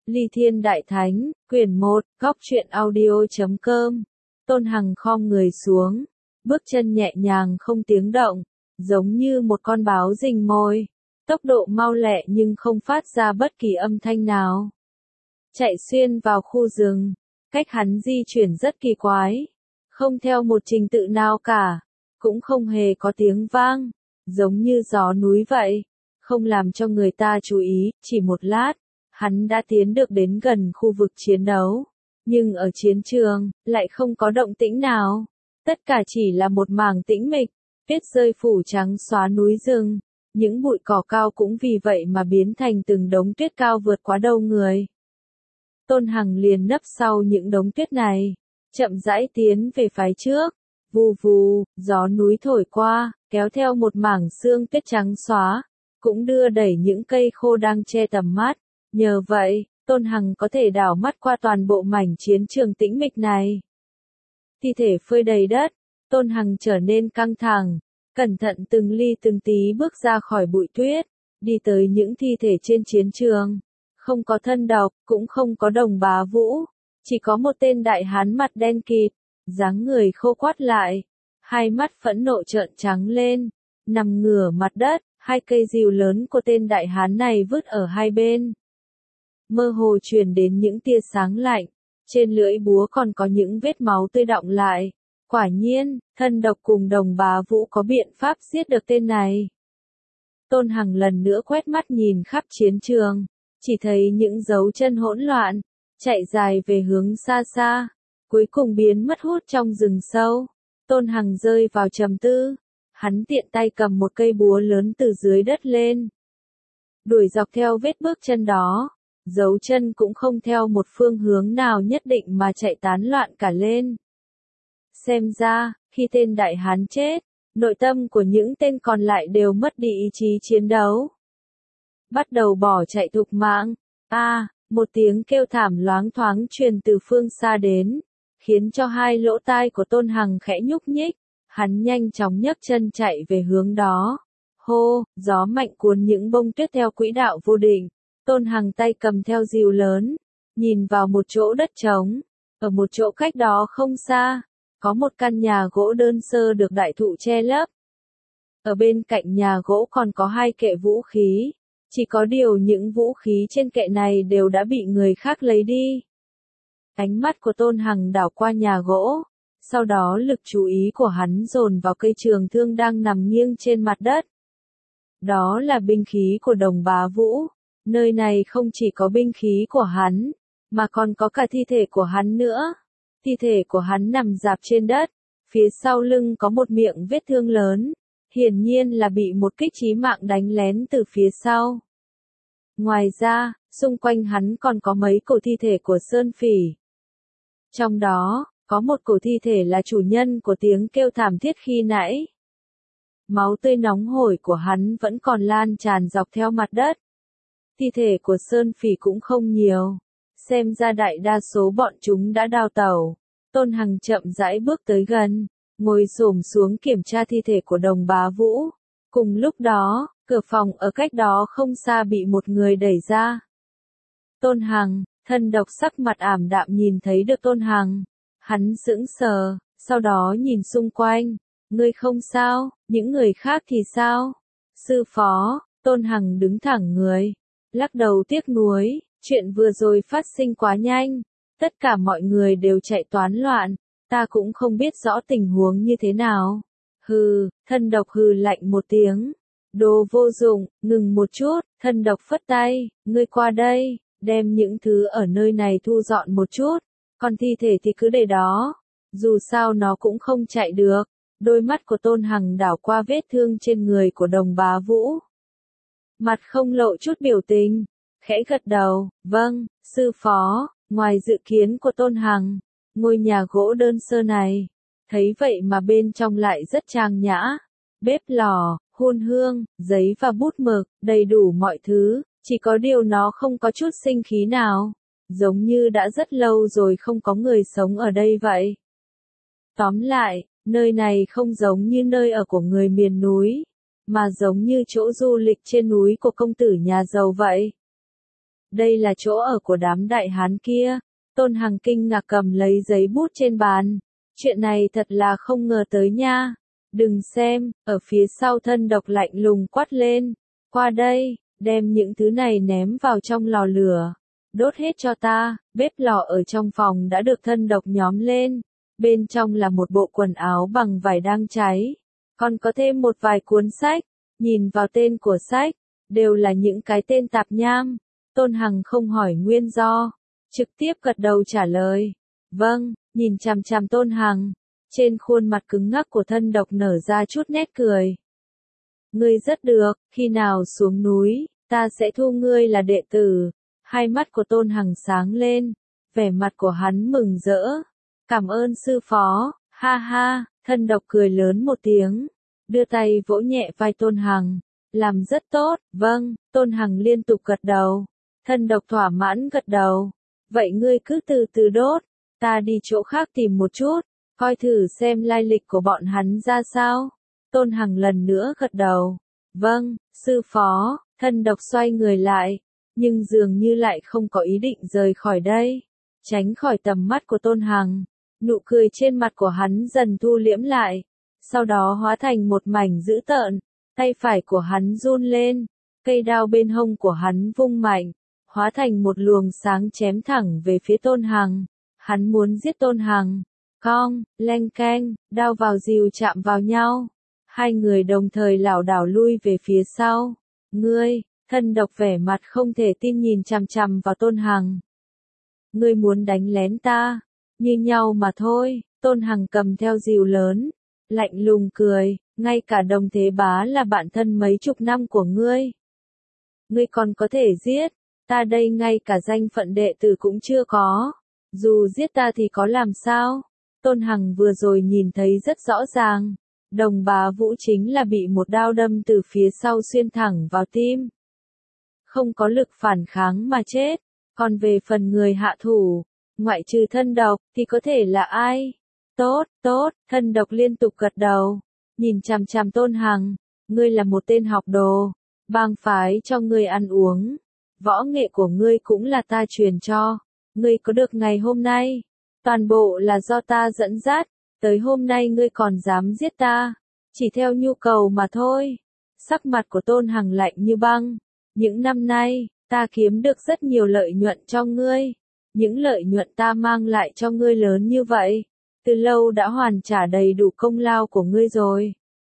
Ly Thiên Đại Thánh, quyển 1, góc truyện audio.com. Tôn Hằng khom người xuống, bước chân nhẹ nhàng không tiếng động, giống như một con báo rình mồi, tốc độ mau lẹ nhưng không phát ra bất kỳ âm thanh nào. Chạy xuyên vào khu rừng, cách hắn di chuyển rất kỳ quái, không theo một trình tự nào cả, cũng không hề có tiếng vang, giống như gió núi vậy, không làm cho người ta chú ý. Chỉ một lát, hắn đã tiến được đến gần khu vực chiến đấu, nhưng ở chiến trường, lại không có động tĩnh nào. Tất cả chỉ là một mảng tĩnh mịch, tuyết rơi phủ trắng xóa núi rừng, những bụi cỏ cao cũng vì vậy mà biến thành từng đống tuyết cao vượt quá đầu người. Tôn Hằng liền nấp sau những đống tuyết này, chậm rãi tiến về phía trước, vù vù, gió núi thổi qua, kéo theo một mảng sương tuyết trắng xóa, cũng đưa đẩy những cây khô đang che tầm mắt. Nhờ vậy, Tôn Hằng có thể đảo mắt qua toàn bộ mảnh chiến trường tĩnh mịch này. Thi thể phơi đầy đất, Tôn Hằng trở nên căng thẳng, cẩn thận từng ly từng tí bước ra khỏi bụi tuyết, đi tới những thi thể trên chiến trường. Không có thân độc, cũng không có Đồng Bá Vũ, chỉ có một tên đại hán mặt đen kịt, dáng người khô quắt lại, hai mắt phẫn nộ trợn trắng lên, nằm ngửa mặt đất, hai cây rìu lớn của tên đại hán này vứt ở hai bên. Mơ hồ truyền đến những tia sáng lạnh, trên lưỡi búa còn có những vết máu tươi đọng lại. Quả nhiên, thân độc cùng Đồng Bá Vũ có biện pháp giết được tên này. Tôn Hằng lần nữa quét mắt nhìn khắp chiến trường, chỉ thấy những dấu chân hỗn loạn, chạy dài về hướng xa xa, cuối cùng biến mất hút trong rừng sâu. Tôn Hằng rơi vào trầm tư, hắn tiện tay cầm một cây búa lớn từ dưới đất lên, đuổi dọc theo vết bước chân đó. Dấu chân cũng không theo một phương hướng nào nhất định mà chạy tán loạn cả lên. Xem ra, khi tên đại hán chết, nội tâm của những tên còn lại đều mất đi ý chí chiến đấu, bắt đầu bỏ chạy thục mạng. Một tiếng kêu thảm loáng thoáng truyền từ phương xa đến, khiến cho hai lỗ tai của Tôn Hằng khẽ nhúc nhích. Hắn nhanh chóng nhấc chân chạy về hướng đó. Hô, gió mạnh cuốn những bông tuyết theo quỹ đạo vô định. Tôn Hằng tay cầm theo rìu lớn, nhìn vào một chỗ đất trống. Ở một chỗ cách đó không xa, có một căn nhà gỗ đơn sơ được đại thụ che lấp. Ở bên cạnh nhà gỗ còn có hai kệ vũ khí. Chỉ có điều những vũ khí trên kệ này đều đã bị người khác lấy đi. Ánh mắt của Tôn Hằng đảo qua nhà gỗ, sau đó lực chú ý của hắn dồn vào cây trường thương đang nằm nghiêng trên mặt đất. Đó là binh khí của Đồng Bá Vũ. Nơi này không chỉ có binh khí của hắn, mà còn có cả thi thể của hắn nữa. Thi thể của hắn nằm rạp trên đất, phía sau lưng có một miệng vết thương lớn, hiển nhiên là bị một kích chí mạng đánh lén từ phía sau. Ngoài ra, xung quanh hắn còn có mấy cổ thi thể của Sơn Phỉ. Trong đó, có một cổ thi thể là chủ nhân của tiếng kêu thảm thiết khi nãy. Máu tươi nóng hổi của hắn vẫn còn lan tràn dọc theo mặt đất. Thi thể của Sơn Phỉ cũng không nhiều, xem ra đại đa số bọn chúng đã đào tẩu. Tôn Hằng chậm rãi bước tới gần, ngồi xổm xuống kiểm tra thi thể của Đồng Bá Vũ. Cùng lúc đó, cửa phòng ở cách đó không xa bị một người đẩy ra. Tôn Hằng, thân độc sắc mặt ảm đạm nhìn thấy được Tôn Hằng. Hắn sững sờ, sau đó nhìn xung quanh. Ngươi không sao, những người khác thì sao? Sư phó, Tôn Hằng đứng thẳng người, lắc đầu tiếc nuối, chuyện vừa rồi phát sinh quá nhanh. Tất cả mọi người đều chạy toán loạn, ta cũng không biết rõ tình huống như thế nào. Hừ, thân độc hừ lạnh một tiếng. Đồ vô dụng, ngừng một chút, thân độc phất tay, ngươi qua đây, đem những thứ ở nơi này thu dọn một chút, còn thi thể thì cứ để đó, dù sao nó cũng không chạy được. Đôi mắt của Tôn Hằng đảo qua vết thương trên người của Đồng Bá Vũ. Mặt không lộ chút biểu tình, khẽ gật đầu, vâng, sư phó. Ngoài dự kiến của Tôn Hằng, ngôi nhà gỗ đơn sơ này, thấy vậy mà bên trong lại rất trang nhã. Bếp lò, hun hương, giấy và bút mực, đầy đủ mọi thứ, chỉ có điều nó không có chút sinh khí nào, giống như đã rất lâu rồi không có người sống ở đây vậy. Tóm lại, nơi này không giống như nơi ở của người miền núi, mà giống như chỗ du lịch trên núi của công tử nhà giàu vậy. Đây là chỗ ở của đám đại hán kia. Tôn Hằng kinh ngạc cầm lấy giấy bút trên bàn. Chuyện này thật là không ngờ tới nha. Đừng xem, ở phía sau thân độc lạnh lùng quát lên. Qua đây, đem những thứ này ném vào trong lò lửa. Đốt hết cho ta, bếp lò ở trong phòng đã được thân độc nhóm lên. Bên trong là một bộ quần áo bằng vải đang cháy. Còn có thêm một vài cuốn sách. Nhìn vào tên của sách, đều là những cái tên tạp nham. Tôn Hằng không hỏi nguyên do, trực tiếp gật đầu trả lời. Vâng, nhìn chằm chằm Tôn Hằng. Trên khuôn mặt cứng ngắc của thân độc nở ra chút nét cười. Ngươi rất được, khi nào xuống núi, ta sẽ thu ngươi là đệ tử. Hai mắt của Tôn Hằng sáng lên, vẻ mặt của hắn mừng rỡ. Cảm ơn sư phó, ha ha, thân độc cười lớn một tiếng, đưa tay vỗ nhẹ vai Tôn Hằng. Làm rất tốt, vâng, Tôn Hằng liên tục gật đầu. Thân độc thỏa mãn gật đầu. Vậy ngươi cứ từ từ đốt, ta đi chỗ khác tìm một chút, coi thử xem lai lịch của bọn hắn ra sao. Tôn Hằng lần nữa gật đầu. Vâng, sư phó, thân độc xoay người lại, nhưng dường như lại không có ý định rời khỏi đây. Tránh khỏi tầm mắt của Tôn Hằng, nụ cười trên mặt của hắn dần thu liễm lại, sau đó hóa thành một mảnh dữ tợn. Tay phải của hắn run lên, cây đao bên hông của hắn vung mạnh, hóa thành một luồng sáng chém thẳng về phía Tôn Hằng. Hắn muốn giết Tôn Hằng. Cong, leng keng, đao vào rìu chạm vào nhau. Hai người đồng thời lảo đảo lui về phía sau. Ngươi, thân độc vẻ mặt không thể tin nhìn chằm chằm vào Tôn Hằng. Ngươi muốn đánh lén ta, như nhau mà thôi. Tôn Hằng cầm theo rìu lớn, lạnh lùng cười, ngay cả Đồng Thế Bá là bạn thân mấy chục năm của ngươi. Ngươi còn có thể giết, ta đây ngay cả danh phận đệ tử cũng chưa có. Dù giết ta thì có làm sao? Tôn Hằng vừa rồi nhìn thấy rất rõ ràng. Đồng Bá Vũ chính là bị một đao đâm từ phía sau xuyên thẳng vào tim. Không có lực phản kháng mà chết. Còn về phần người hạ thủ, ngoại trừ thân độc, thì có thể là ai? Tốt, tốt, thân độc liên tục gật đầu. Nhìn chằm chằm Tôn Hằng, ngươi là một tên học đồ. Bang phái cho ngươi ăn uống. Võ nghệ của ngươi cũng là ta truyền cho. Ngươi có được ngày hôm nay. Toàn bộ là do ta dẫn dắt. Tới hôm nay ngươi còn dám giết ta. Chỉ theo nhu cầu mà thôi. Sắc mặt của Tôn Hằng lạnh như băng. Những năm nay, ta kiếm được rất nhiều lợi nhuận cho ngươi. Những lợi nhuận ta mang lại cho ngươi lớn như vậy, từ lâu đã hoàn trả đầy đủ công lao của ngươi rồi.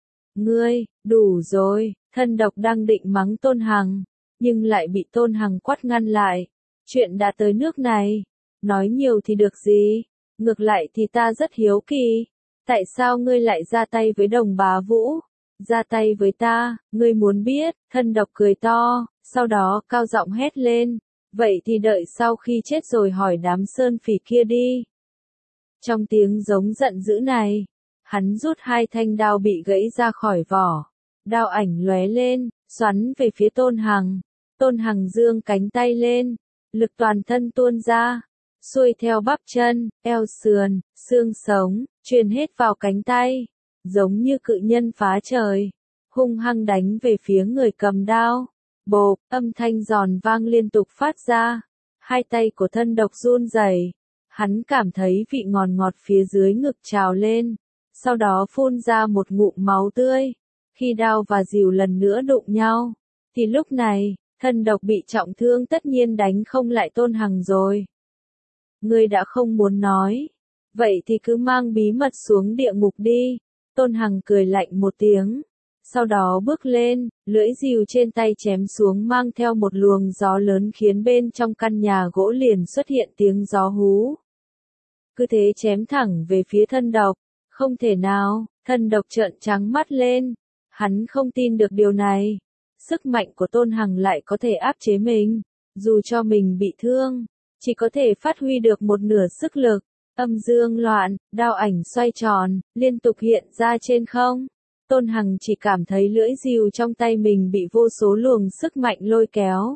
Ngươi, đủ rồi, thân độc đang định mắng Tôn Hằng, nhưng lại bị Tôn Hằng quát ngăn lại. Chuyện đã tới nước này, nói nhiều thì được gì, ngược lại thì ta rất hiếu kỳ. Tại sao ngươi lại ra tay với Đồng Bá Vũ? Ra tay với ta, ngươi muốn biết, thân độc cười to, sau đó cao giọng hét lên. Vậy thì đợi sau khi chết rồi hỏi đám sơn phỉ kia đi. Trong tiếng giống giận dữ này, hắn rút hai thanh đao bị gãy ra khỏi vỏ. Đao ảnh lóe lên, xoắn về phía Tôn Hằng. Tôn Hằng giương cánh tay lên, lực toàn thân tuôn ra, xuôi theo bắp chân, eo sườn, xương sống, truyền hết vào cánh tay, giống như cự nhân phá trời, hung hăng đánh về phía người cầm đao. Bộp, âm thanh giòn vang liên tục phát ra. Hai tay của thân độc run rẩy. Hắn cảm thấy vị ngọt ngọt phía dưới ngực trào lên. Sau đó phun ra một ngụm máu tươi. Khi đao và rìu lần nữa đụng nhau, thì lúc này, thân độc bị trọng thương tất nhiên đánh không lại Tôn Hằng rồi. Ngươi đã không muốn nói. Vậy thì cứ mang bí mật xuống địa ngục đi. Tôn Hằng cười lạnh một tiếng. Sau đó bước lên, lưỡi rìu trên tay chém xuống mang theo một luồng gió lớn khiến bên trong căn nhà gỗ liền xuất hiện tiếng gió hú. Cứ thế chém thẳng về phía thân độc. Không thể nào, thân độc trợn trắng mắt lên. Hắn không tin được điều này. Sức mạnh của Tôn Hằng lại có thể áp chế mình. Dù cho mình bị thương, chỉ có thể phát huy được một nửa sức lực. Âm dương loạn, đao ảnh xoay tròn, liên tục hiện ra trên không. Tôn Hằng chỉ cảm thấy lưỡi rìu trong tay mình bị vô số luồng sức mạnh lôi kéo,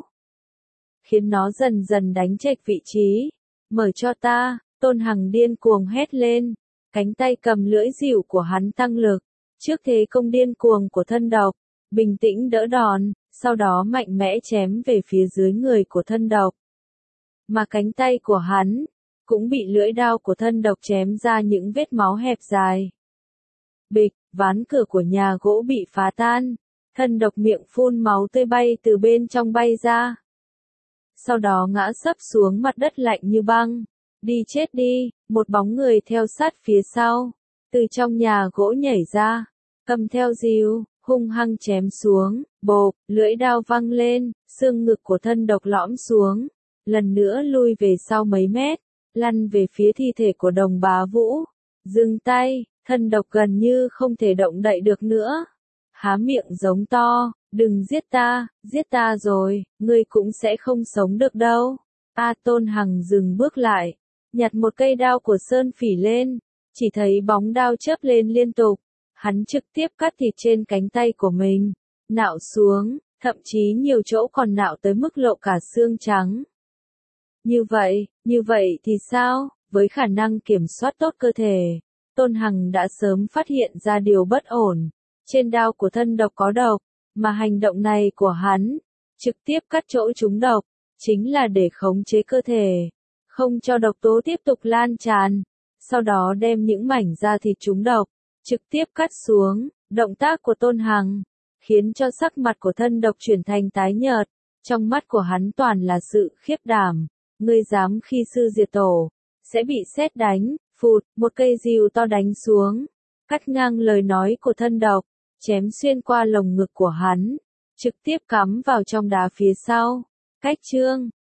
khiến nó dần dần đánh chệch vị trí. Mở cho ta, Tôn Hằng điên cuồng hét lên. Cánh tay cầm lưỡi rìu của hắn tăng lực. Trước thế công điên cuồng của thân độc, bình tĩnh đỡ đòn, sau đó mạnh mẽ chém về phía dưới người của thân độc. Mà cánh tay của hắn cũng bị lưỡi đao của thân độc chém ra những vết máu hẹp dài. Bịch, ván cửa của nhà gỗ bị phá tan, thân độc miệng phun máu tươi bay từ bên trong bay ra. Sau đó ngã sấp xuống mặt đất lạnh như băng. Đi chết đi, một bóng người theo sát phía sau, từ trong nhà gỗ nhảy ra, cầm theo rìu, hung hăng chém xuống, bộp, lưỡi đao văng lên, xương ngực của thân độc lõm xuống, lần nữa lui về sau mấy mét, lăn về phía thi thể của Đồng Bá Vũ. Dừng tay, thân độc gần như không thể động đậy được nữa. Há miệng giống to, đừng giết ta rồi, ngươi cũng sẽ không sống được đâu. Tôn Hằng dừng bước lại, nhặt một cây đao của Sơn Phỉ lên, chỉ thấy bóng đao chớp lên liên tục. Hắn trực tiếp cắt thịt trên cánh tay của mình, nạo xuống, thậm chí nhiều chỗ còn nạo tới mức lộ cả xương trắng. Như vậy thì sao? Với khả năng kiểm soát tốt cơ thể, Tôn Hằng đã sớm phát hiện ra điều bất ổn. Trên đao của thân độc có độc, mà hành động này của hắn, trực tiếp cắt chỗ trúng độc, chính là để khống chế cơ thể, không cho độc tố tiếp tục lan tràn. Sau đó đem những mảnh da thịt trúng độc, trực tiếp cắt xuống. Động tác của Tôn Hằng khiến cho sắc mặt của thân độc chuyển thành tái nhợt, trong mắt của hắn toàn là sự khiếp đảm. Ngươi dám khi sư diệt tổ, sẽ bị sét đánh. Phụt, một cây rìu to đánh xuống, cắt ngang lời nói của thân độc, chém xuyên qua lồng ngực của hắn, trực tiếp cắm vào trong đá phía sau. Cách chương